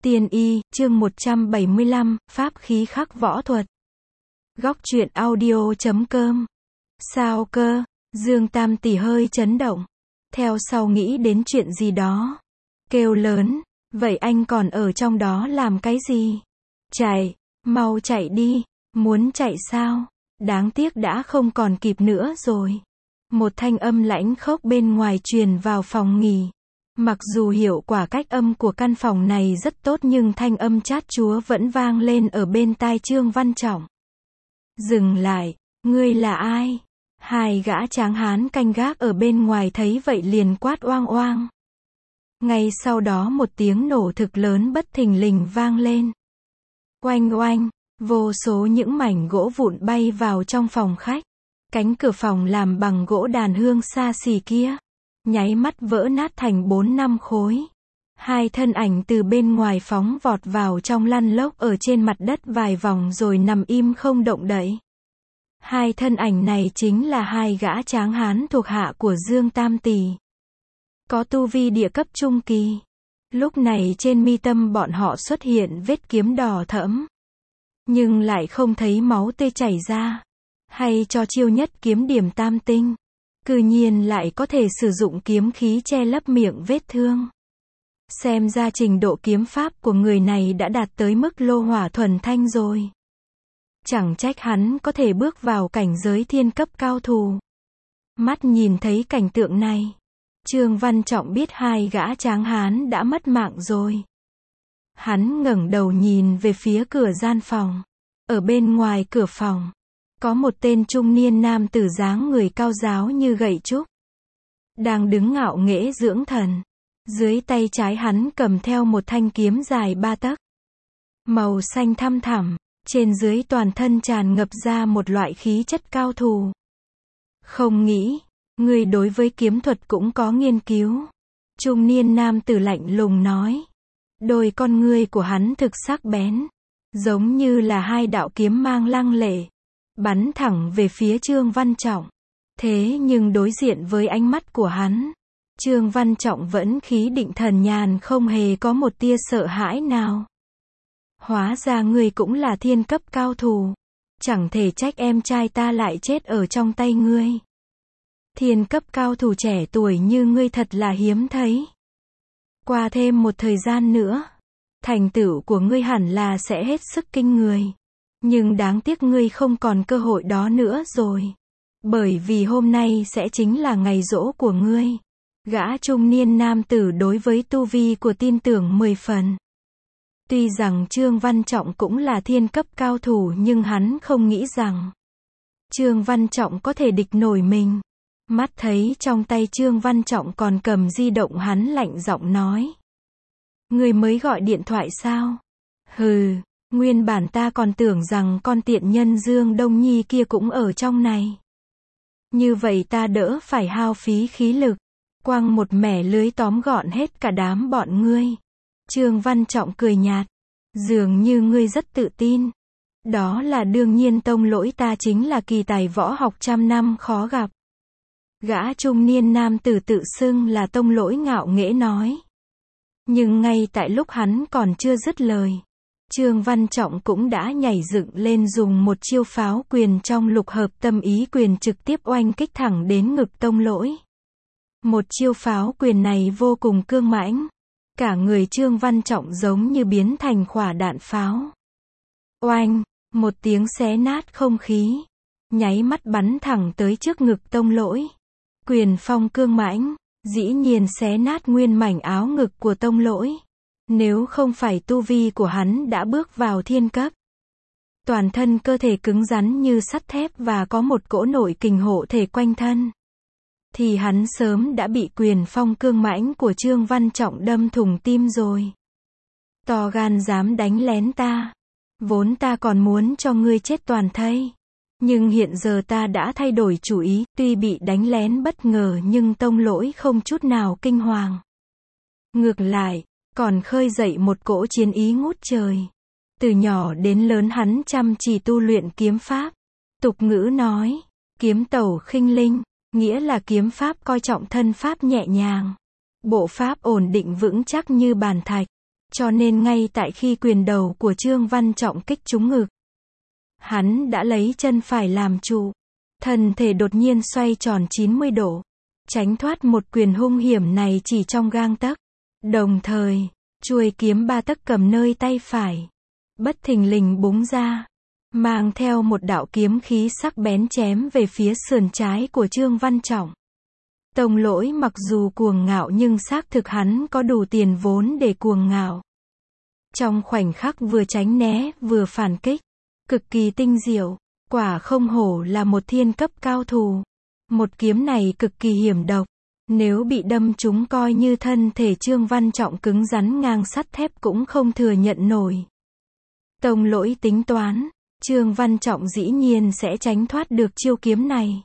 Tiên y, chương 175, pháp khí khắc võ thuật. Góc truyện audio.com. Sao cơ? Dương Tam Tỷ hơi chấn động. Theo sau nghĩ đến chuyện gì đó. Kêu lớn, vậy anh còn ở trong đó làm cái gì? Chạy, mau chạy đi, muốn chạy sao? Đáng tiếc đã không còn kịp nữa rồi. Một thanh âm lãnh khốc bên ngoài truyền vào phòng nghỉ. Mặc dù hiệu quả cách âm của căn phòng này rất tốt nhưng thanh âm chát chúa vẫn vang lên ở bên tai Trương Văn Trọng. Dừng lại, ngươi là ai? Hai gã tráng hán canh gác ở bên ngoài thấy vậy liền quát oang oang. Ngay sau đó một tiếng nổ thực lớn bất thình lình vang lên. Oanh oanh, vô số những mảnh gỗ vụn bay vào trong phòng khách. Cánh cửa phòng làm bằng gỗ đàn hương xa xỉ kia nháy mắt vỡ nát thành 4-5 khối. Hai thân ảnh từ bên ngoài phóng vọt vào trong lăn lóc ở trên mặt đất vài vòng rồi nằm im không động đậy. Hai thân ảnh này chính là hai gã tráng hán thuộc hạ của Dương Tam Tỷ. Có tu vi địa cấp trung kỳ. Lúc này trên mi tâm bọn họ xuất hiện vết kiếm đỏ thẫm. Nhưng lại không thấy máu tươi chảy ra. Hay cho chiêu nhất kiếm điểm tam tinh. Cư nhiên lại có thể sử dụng kiếm khí che lấp miệng vết thương. Xem ra trình độ kiếm pháp của người này đã đạt tới mức lô hỏa thuần thanh rồi. Chẳng trách hắn có thể bước vào cảnh giới thiên cấp cao thủ. Mắt nhìn thấy cảnh tượng này, Trương Văn Trọng biết hai gã tráng hán đã mất mạng rồi. Hắn ngẩng đầu nhìn về phía cửa gian phòng. Ở bên ngoài cửa phòng có một tên trung niên nam tử dáng người cao ráo như gậy trúc. Đang đứng ngạo nghễ dưỡng thần. Dưới tay trái hắn cầm theo một thanh kiếm dài 3 tấc. Màu xanh thăm thẳm, trên dưới toàn thân tràn ngập ra một loại khí chất cao thủ. Không nghĩ, ngươi đối với kiếm thuật cũng có nghiên cứu. Trung niên nam tử lạnh lùng nói. Đôi con ngươi của hắn thực sắc bén. Giống như là hai đạo kiếm mang lăng lệ. Bắn thẳng về phía Trương Văn Trọng. Thế nhưng đối diện với ánh mắt của hắn, Trương Văn Trọng vẫn khí định thần nhàn không hề có một tia sợ hãi nào. Hóa ra ngươi cũng là thiên cấp cao thủ. Chẳng thể trách em trai ta lại chết ở trong tay ngươi. Thiên cấp cao thủ trẻ tuổi như ngươi thật là hiếm thấy. Qua thêm một thời gian nữa, thành tựu của ngươi hẳn là sẽ hết sức kinh người. Nhưng đáng tiếc ngươi không còn cơ hội đó nữa rồi. Bởi vì hôm nay sẽ chính là ngày giỗ của ngươi. Gã trung niên nam tử đối với tu vi của tin tưởng 10 phần. Tuy rằng Trương Văn Trọng cũng là thiên cấp cao thủ nhưng hắn không nghĩ rằng Trương Văn Trọng có thể địch nổi mình. Mắt thấy trong tay Trương Văn Trọng còn cầm di động hắn lạnh giọng nói. Ngươi mới gọi điện thoại sao? Hừ. Nguyên bản ta còn tưởng rằng con tiện nhân Dương Đông Nhi kia cũng ở trong này. Như vậy ta đỡ phải hao phí khí lực. Quăng một mẻ lưới tóm gọn hết cả đám bọn ngươi. Trương Văn Trọng cười nhạt. Dường như ngươi rất tự tin. Đó là đương nhiên, tông lỗi ta chính là kỳ tài võ học trăm năm khó gặp. Gã trung niên nam tử tự xưng là tông lỗi ngạo nghễ nói. Nhưng ngay tại lúc hắn còn chưa dứt lời, Trương Văn Trọng cũng đã nhảy dựng lên dùng một chiêu pháo quyền trong lục hợp tâm ý quyền trực tiếp oanh kích thẳng đến ngực tông lỗi. Một chiêu pháo quyền này vô cùng cương mãnh. Cả người Trương Văn Trọng giống như biến thành quả đạn pháo. Oanh, một tiếng xé nát không khí. Nháy mắt bắn thẳng tới trước ngực tông lỗi. Quyền phong cương mãnh, dĩ nhiên xé nát nguyên mảnh áo ngực của tông lỗi. Nếu không phải tu vi của hắn đã bước vào thiên cấp, toàn thân cơ thể cứng rắn như sắt thép và có một cỗ nội kình hộ thể quanh thân, thì hắn sớm đã bị quyền phong cương mãnh của Trương Văn Trọng đâm thủng tim rồi. To gan dám đánh lén ta. Vốn ta còn muốn cho ngươi chết toàn thây. Nhưng hiện giờ ta đã thay đổi chủ ý, tuy bị đánh lén bất ngờ nhưng tông lỗi không chút nào kinh hoàng. Ngược lại, còn khơi dậy một cỗ chiến ý ngút trời. Từ nhỏ đến lớn hắn chăm chỉ tu luyện kiếm pháp. Tục ngữ nói, kiếm tẩu khinh linh, nghĩa là kiếm pháp coi trọng thân pháp nhẹ nhàng. Bộ pháp ổn định vững chắc như bàn thạch. Cho nên ngay tại khi quyền đầu của Trương Văn Trọng kích trúng ngực, hắn đã lấy chân phải làm trụ, thân thể đột nhiên xoay tròn 90 độ, tránh thoát một quyền hung hiểm này chỉ trong gang tấc. Đồng thời, chuôi kiếm 3 tấc cầm nơi tay phải, bất thình lình búng ra, mang theo một đạo kiếm khí sắc bén chém về phía sườn trái của Trương Văn Trọng. Tông Lỗi mặc dù cuồng ngạo nhưng xác thực hắn có đủ tiền vốn để cuồng ngạo. Trong khoảnh khắc vừa tránh né, vừa phản kích, cực kỳ tinh diệu, quả không hổ là một thiên cấp cao thủ. Một kiếm này cực kỳ hiểm độc, nếu bị đâm trúng coi như thân thể Trương Văn Trọng cứng rắn ngang sắt thép cũng không thừa nhận nổi. Tông Lỗi tính toán, Trương Văn Trọng dĩ nhiên sẽ tránh thoát được chiêu kiếm này.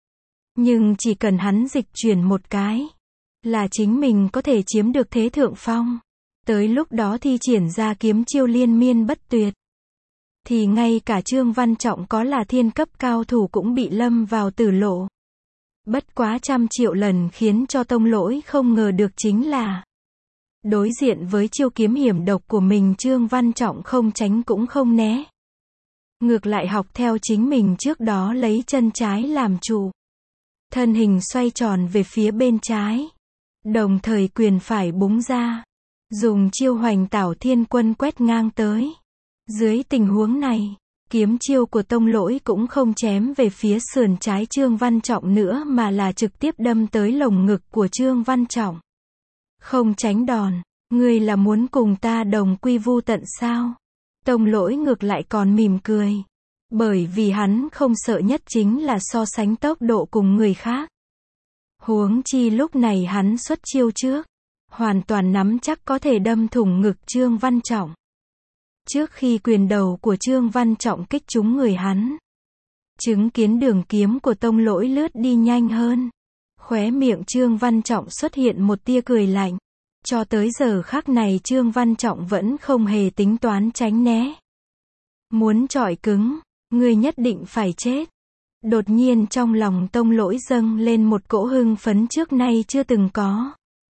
Nhưng chỉ cần hắn dịch chuyển một cái, là chính mình có thể chiếm được thế thượng phong. Tới lúc đó thi triển ra kiếm chiêu liên miên bất tuyệt, thì ngay cả Trương Văn Trọng có là thiên cấp cao thủ cũng bị lâm vào tử lộ. Bất quá 100 triệu lần khiến cho Tông Lỗi không ngờ được chính là, đối diện với chiêu kiếm hiểm độc của mình, Trương Văn Trọng không tránh cũng không né. Ngược lại học theo chính mình trước đó lấy chân trái làm trụ, thân hình xoay tròn về phía bên trái, đồng thời quyền phải búng ra, dùng chiêu Hoành Tảo Thiên Quân quét ngang tới. Dưới tình huống này, kiếm chiêu của Tông Lỗi cũng không chém về phía sườn trái Trương Văn Trọng nữa mà là trực tiếp đâm tới lồng ngực của Trương Văn Trọng. Không tránh đòn, ngươi là muốn cùng ta đồng quy vu tận sao? Tông Lỗi ngược lại còn mỉm cười. Bởi vì hắn không sợ nhất chính là so sánh tốc độ cùng người khác. Huống chi lúc này hắn xuất chiêu trước, hoàn toàn nắm chắc có thể đâm thủng ngực Trương Văn Trọng. Trước khi quyền đầu của Trương Văn Trọng kích trúng người hắn, chứng kiến đường kiếm của Tông Lỗi lướt đi nhanh hơn, khóe miệng Trương Văn Trọng xuất hiện một tia cười lạnh. Cho tới giờ khắc này Trương Văn Trọng vẫn không hề tính toán tránh né. Muốn chọi cứng, ngươi nhất định phải chết. Đột nhiên trong lòng Tông Lỗi dâng lên một cỗ hưng phấn trước nay chưa từng có.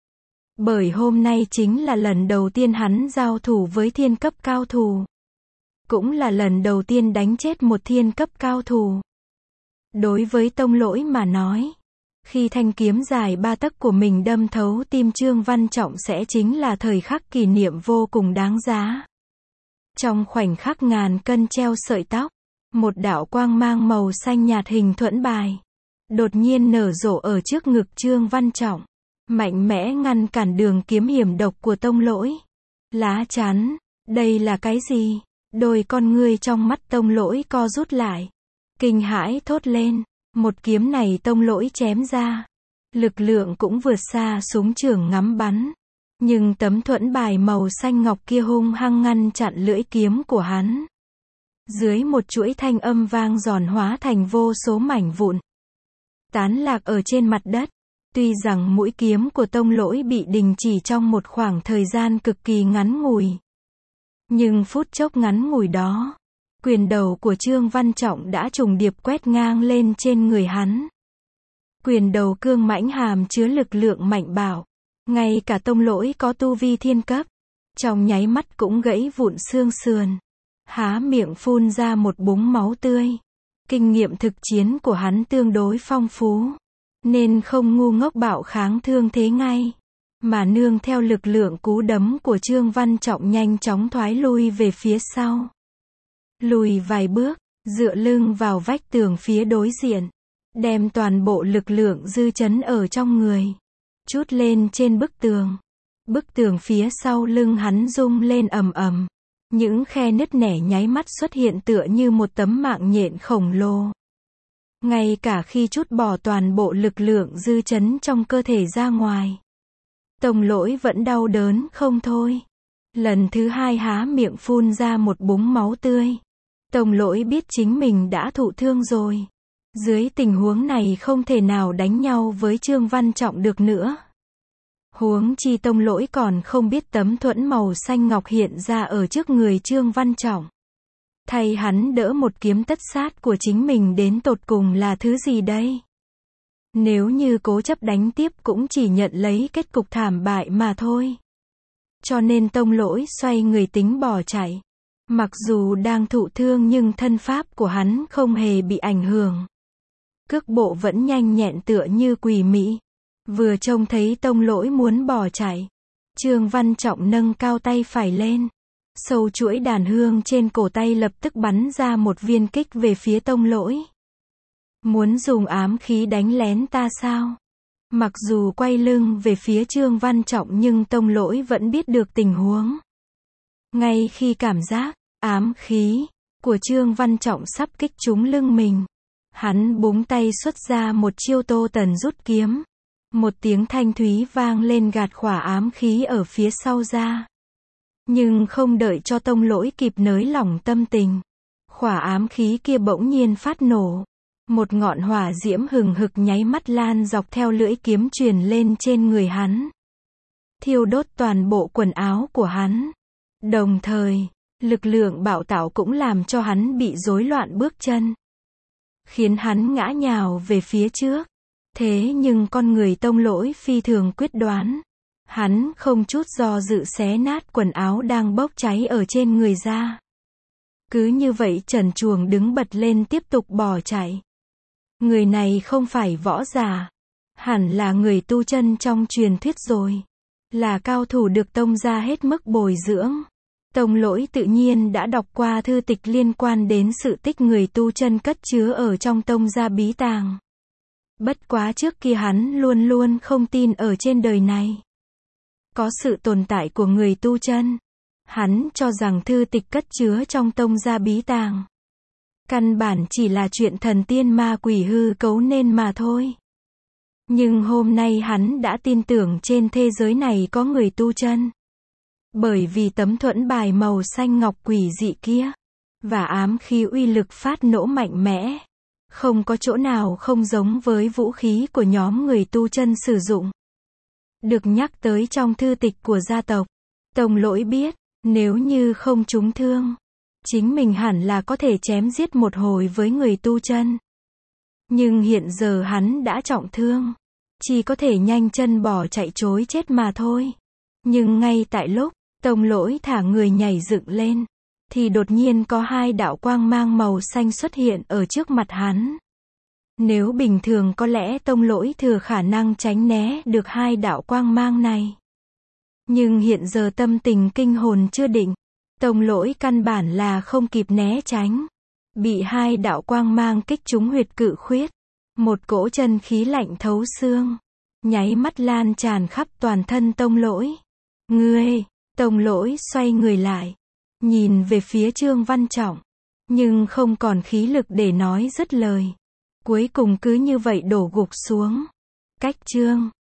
Bởi hôm nay chính là lần đầu tiên hắn giao thủ với thiên cấp cao thủ. Cũng là lần đầu tiên đánh chết một thiên cấp cao thủ. Đối với Tông Lỗi mà nói, khi thanh kiếm dài 3 tấc của mình đâm thấu tim Trương Văn Trọng sẽ chính là thời khắc kỷ niệm vô cùng đáng giá. Trong khoảnh khắc ngàn cân treo sợi tóc, một đạo quang mang màu xanh nhạt hình thuẫn bài đột nhiên nở rộ ở trước ngực Trương Văn Trọng, mạnh mẽ ngăn cản đường kiếm hiểm độc của Tông Lỗi. Lá chắn, đây là cái gì? Đôi con ngươi trong mắt Tông Lỗi co rút lại, kinh hãi thốt lên. Một kiếm này Tông Lỗi chém ra, lực lượng cũng vượt xa súng trường ngắm bắn. Nhưng tấm thuẫn bài màu xanh ngọc kia hung hăng ngăn chặn lưỡi kiếm của hắn. Dưới một chuỗi thanh âm vang giòn hóa thành vô số mảnh vụn, tán lạc ở trên mặt đất. Tuy rằng mũi kiếm của Tông Lỗi bị đình chỉ trong một khoảng thời gian cực kỳ ngắn ngủi, nhưng phút chốc ngắn ngủi đó, quyền đầu của Trương Văn Trọng đã trùng điệp quét ngang lên trên người hắn. Quyền đầu cương mãnh hàm chứa lực lượng mạnh bạo, ngay cả Tông Lỗi có tu vi thiên cấp, trong nháy mắt cũng gãy vụn xương sườn, há miệng phun ra một búng máu tươi. Kinh nghiệm thực chiến của hắn tương đối phong phú, nên không ngu ngốc bạo kháng thương thế ngay, mà nương theo lực lượng cú đấm của Trương Văn Trọng nhanh chóng thoái lui về phía sau. Lùi vài bước, dựa lưng vào vách tường phía đối diện, đem toàn bộ lực lượng dư chấn ở trong người trút lên trên bức tường. Bức tường phía sau lưng hắn rung lên ầm ầm, những khe nứt nẻ nháy mắt xuất hiện tựa như một tấm mạng nhện khổng lồ. Ngay cả khi trút bỏ toàn bộ lực lượng dư chấn trong cơ thể ra ngoài, Tông Lỗi vẫn đau đớn không thôi. Lần thứ hai há miệng phun ra một búng máu tươi. Tông Lỗi biết chính mình đã thụ thương rồi. Dưới tình huống này không thể nào đánh nhau với Trương Văn Trọng được nữa. Huống chi Tông Lỗi còn không biết tấm thuẫn màu xanh ngọc hiện ra ở trước người Trương Văn Trọng, thay hắn đỡ một kiếm tất sát của chính mình đến tột cùng là thứ gì đây? Nếu như cố chấp đánh tiếp cũng chỉ nhận lấy kết cục thảm bại mà thôi. cho nên Tông Lỗi xoay người tính bỏ chạy. Mặc dù đang thụ thương nhưng thân pháp của hắn không hề bị ảnh hưởng. Cước bộ vẫn nhanh nhẹn tựa như quỷ mị. Vừa trông thấy Tông Lỗi muốn bỏ chạy, Trương Văn Trọng nâng cao tay phải lên. Sâu chuỗi đàn hương trên cổ tay lập tức bắn ra một viên kích về phía Tông Lỗi. Muốn dùng ám khí đánh lén ta sao? Mặc dù quay lưng về phía Trương Văn Trọng nhưng Tông Lỗi vẫn biết được tình huống. Ngay khi cảm giác ám khí của Trương Văn Trọng sắp kích trúng lưng mình, hắn búng tay xuất ra một chiêu Tô Tần rút kiếm. Một tiếng thanh thúy vang lên gạt khỏa ám khí ở phía sau ra. Nhưng không đợi cho Tông Lỗi kịp nới lỏng tâm tình, khỏa ám khí kia bỗng nhiên phát nổ. Một ngọn hỏa diễm hừng hực nháy mắt lan dọc theo lưỡi kiếm truyền lên trên người hắn, thiêu đốt toàn bộ quần áo của hắn. Đồng thời, lực lượng bạo tảo cũng làm cho hắn bị rối loạn bước chân, khiến hắn ngã nhào về phía trước. Thế nhưng con người Tông Lỗi phi thường quyết đoán. Hắn không chút do dự xé nát quần áo đang bốc cháy ở trên người ra. Cứ như vậy trần truồng đứng bật lên tiếp tục bỏ chạy. Người này không phải võ giả, hẳn là người tu chân trong truyền thuyết rồi. Là cao thủ được Tông gia hết mức bồi dưỡng. Tông Lỗi tự nhiên đã đọc qua thư tịch liên quan đến sự tích người tu chân cất chứa ở trong Tông gia bí tàng. Bất quá trước kia hắn luôn luôn không tin ở trên đời này có sự tồn tại của người tu chân. Hắn cho rằng thư tịch cất chứa trong Tông gia bí tàng căn bản chỉ là chuyện thần tiên ma quỷ hư cấu nên mà thôi. Nhưng hôm nay hắn đã tin tưởng trên thế giới này có người tu chân. Bởi vì tấm thuẫn bài màu xanh ngọc quỷ dị kia và ám khí uy lực phát nổ mạnh mẽ, không có chỗ nào không giống với vũ khí của nhóm người tu chân sử dụng. Được nhắc tới trong thư tịch của gia tộc, Tông Lỗi biết, nếu như không trúng thương, chính mình hẳn là có thể chém giết một hồi với người tu chân. Nhưng hiện giờ hắn đã trọng thương, chỉ có thể nhanh chân bỏ chạy trối chết mà thôi. Nhưng ngay tại lúc Tông Lỗi thả người nhảy dựng lên, thì đột nhiên có hai đạo quang mang màu xanh xuất hiện ở trước mặt hắn. Nếu bình thường có lẽ Tông Lỗi thừa khả năng tránh né được hai đạo quang mang này. Nhưng hiện giờ tâm tình kinh hồn chưa định, Tông Lỗi căn bản là không kịp né tránh. Bị hai đạo quang mang kích trúng huyệt cự khuyết. Một cỗ chân khí lạnh thấu xương, nháy mắt lan tràn khắp toàn thân Tông Lỗi. Ngươi! Tông Lỗi xoay người lại, nhìn về phía Trương Văn Trọng, nhưng không còn khí lực để nói dứt lời. Cuối cùng cứ như vậy đổ gục xuống. Cách Trương